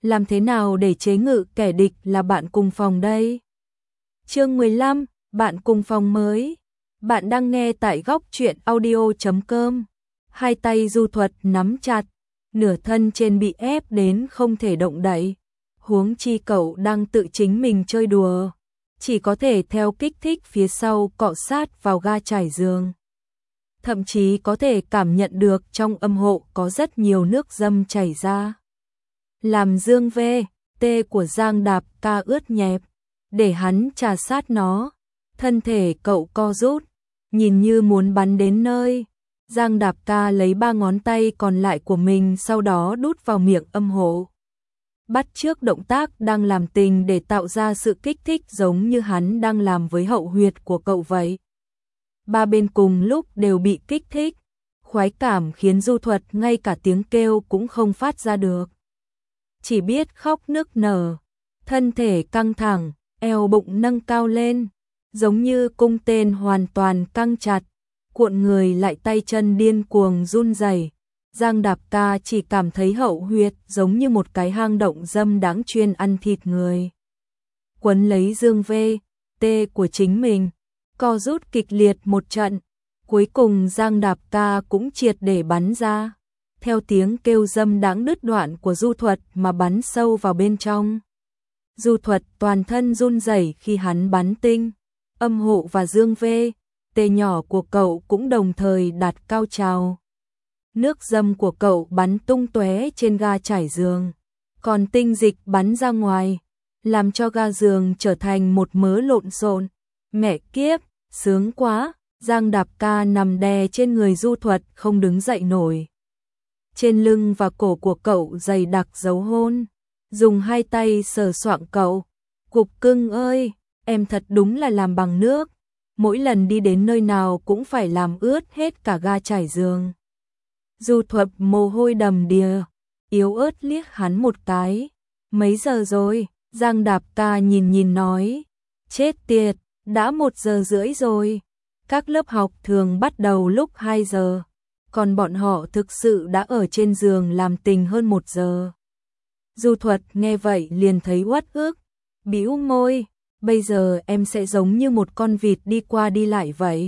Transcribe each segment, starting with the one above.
Làm thế nào để chế ngự kẻ địch là bạn cùng phòng đây? Chương 15, bạn cùng phòng mới. Bạn đang nghe tại góc truyện audio.com. Hai tay Du Thuật nắm chặt, nửa thân trên bị ép đến không thể động đậy. Huống chi cậu đang tự chính mình chơi đùa, chỉ có thể theo kích thích phía sau cọ sát vào ga trải giường. Thậm chí có thể cảm nhận được trong âm hộ có rất nhiều nước dâm chảy ra. Làm dương V.T của Giang Đạp Ca ướt nhẹp, để hắn trà sát nó. Thân thể cậu co rút, nhìn như muốn bắn đến nơi. Giang Đạp Ca lấy 3 ngón tay còn lại của mình sau đó đút vào miệng âm hộ. Bắt chước động tác đang làm tình để tạo ra sự kích thích giống như hắn đang làm với hậu huyệt của cậu vậy. Ba bên cùng lúc đều bị kích thích, khoái cảm khiến Du Thuật ngay cả tiếng kêu cũng không phát ra được. Chỉ biết khóc nức nở, thân thể căng thẳng, eo bụng nâng cao lên, giống như cung tên hoàn toàn căng chặt, cuộn người lại tay chân điên cuồng run rẩy. Giang Đạp Ca chỉ cảm thấy hậu huyệt giống như một cái hang động dâm đáng chuyên ăn thịt người. Quấn lấy dương V.T của chính mình, co rút kịch liệt một trận, cuối cùng Giang Đạp Ca cũng triệt để bắn ra, theo tiếng kêu dâm đáng đứt đoạn của Du Thuật mà bắn sâu vào bên trong. Du Thuật toàn thân run rẩy khi hắn bắn tinh, âm hộ và dương V.T nhỏ của cậu cũng đồng thời đạt cao trào. Nước dâm của cậu bắn tung tóe trên ga trải giường, còn tinh dịch bắn ra ngoài, làm cho ga giường trở thành một mớ lộn xộn. Mẹ kiếp, sướng quá. Giang Đạp Ca nằm đè trên người Du Thuật không đứng dậy nổi. Trên lưng và cổ của cậu dày đặc dấu hôn, dùng hai tay sờ soạng cậu. Cục cưng ơi, em thật đúng là làm bằng nước, mỗi lần đi đến nơi nào cũng phải làm ướt hết cả ga trải giường. Du Thuật mồ hôi đầm đìa, yếu ớt liếc hắn một cái. Mấy giờ rồi? Giang Đạp Ca nhìn nói. Chết tiệt, đã 1 giờ rưỡi rồi. Các lớp học thường bắt đầu lúc 2 giờ, còn bọn họ thực sự đã ở trên giường làm tình hơn 1 giờ. Du Thuật nghe vậy liền thấy uất ức, bĩu môi. Bây giờ em sẽ giống như một con vịt đi qua đi lại vậy.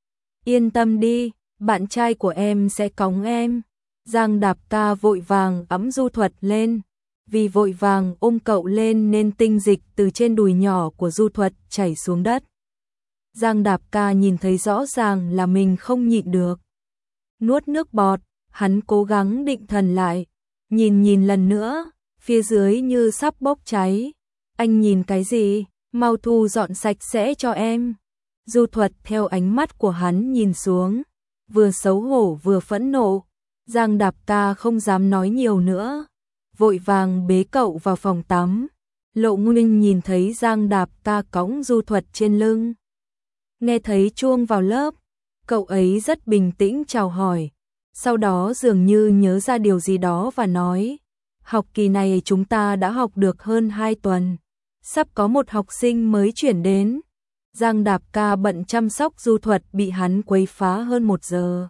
Yên tâm đi, bạn trai của em sẽ cõng em. Giang Đạp Ca vội vàng ẵm Du Thuật lên, vì vội vàng ôm cậu lên nên tinh dịch từ trên đùi nhỏ của Du Thuật chảy xuống đất. Giang Đạp Ca nhìn thấy rõ ràng là mình không nhịn được, nuốt nước bọt. Hắn cố gắng định thần lại, nhìn lần nữa, phía dưới như sắp bốc cháy. Anh nhìn cái gì? Mau thu dọn sạch sẽ cho em. Du Thuật theo ánh mắt của hắn nhìn xuống, vừa xấu hổ vừa phẫn nộ. Giang Đạp Ca không dám nói nhiều nữa, vội vàng bế cậu vào phòng tắm. Lộ Nguyên nhìn thấy Giang Đạp Ca cõng Du Thuật trên lưng, nghe thấy chuông vào lớp, cậu ấy rất bình tĩnh chào hỏi, sau đó dường như nhớ ra điều gì đó và nói, học kỳ này chúng ta đã học được hơn 2 tuần, sắp có một học sinh mới chuyển đến. Giang Đạp Ca bận chăm sóc Du Thuật bị hắn quấy phá hơn 1 giờ.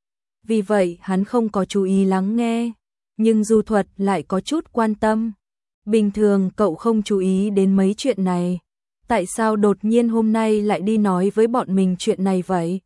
Vì vậy hắn không có chú ý lắng nghe, nhưng Du Thuật lại có chút quan tâm. Bình thường cậu không chú ý đến mấy chuyện này, tại sao đột nhiên hôm nay lại đi nói với bọn mình chuyện này vậy?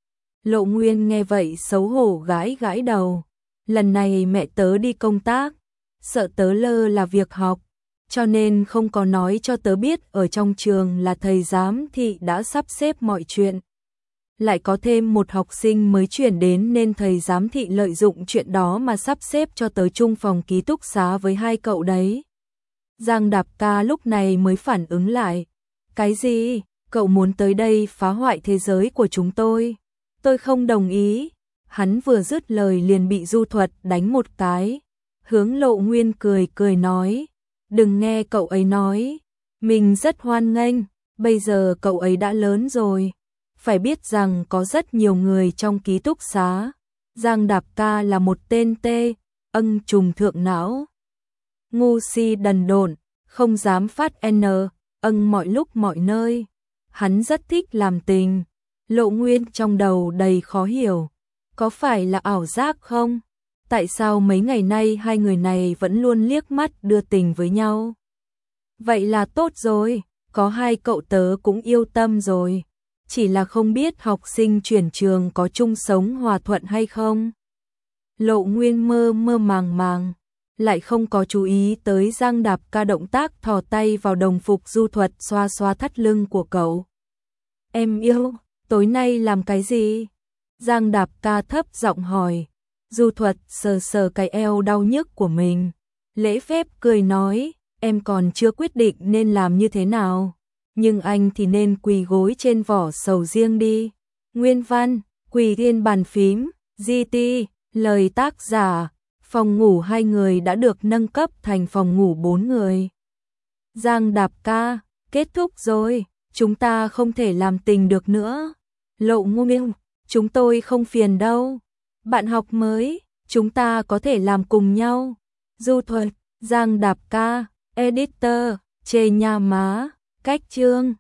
Lộ Nguyên nghe vậy xấu hổ gãi đầu. Lần này mẹ tớ đi công tác, sợ tớ lơ là việc học, cho nên không có nói cho tớ biết ở trong trường là thầy giám thị đã sắp xếp mọi chuyện. Lại có thêm một học sinh mới chuyển đến nên thầy giám thị lợi dụng chuyện đó mà sắp xếp cho tớ chung phòng ký túc xá với 2 cậu đấy. Giang Đạp Ca lúc này mới phản ứng lại. Cái gì? Cậu muốn tới đây phá hoại thế giới của chúng tôi? Tôi không đồng ý. Hắn vừa dứt lời liền bị Du Thuật đánh một cái. Hướng Lộ Nguyên cười nói. Đừng nghe cậu ấy nói. Mình rất hoan nghênh. Bây giờ cậu ấy đã lớn rồi. Phải biết rằng có rất nhiều người trong ký túc xá. Giang Đạp Ca là một tên âng trùng thượng não. Ngu si đần độn, không dám phát âng mọi lúc mọi nơi. Hắn rất thích làm tình. Lộ Nguyên trong đầu đầy khó hiểu. Có phải là ảo giác không? tại sao mấy ngày nay hai người này vẫn luôn liếc mắt đưa tình với nhau. Vậy là tốt rồi, có hai cậu tớ cũng yêu tâm rồi. Chỉ là không biết học sinh chuyển trường có chung sống hòa thuận hay không. Lộ Nguyên mơ mơ màng màng, lại không có chú ý tới Giang Đạp Ca động tác thò tay vào đồng phục du thuật xoa xoa thắt lưng của cậu. Em yêu, tối nay làm cái gì? Giang Đạp Ca thấp giọng hỏi. Du thuật sờ sờ cái eo đau nhức của mình. Lễ phép cười nói, em còn chưa quyết định nên làm như thế nào. Nhưng anh thì nên quỳ gối trên vỏ sầu riêng đi. Nguyên văn, quỳ trên bàn phím, GT, lời tác giả, phòng ngủ hai người đã được nâng cấp thành phòng ngủ 4 người. Giang Đạp Ca, kết thúc rồi, chúng ta không thể làm tình được nữa. Lộ Nguyên, chúng tôi không phiền đâu. Bạn học mới, chúng ta có thể làm cùng nhau. Du thuật, Giang Đạp Ca, editor, chê nha má, cách chương.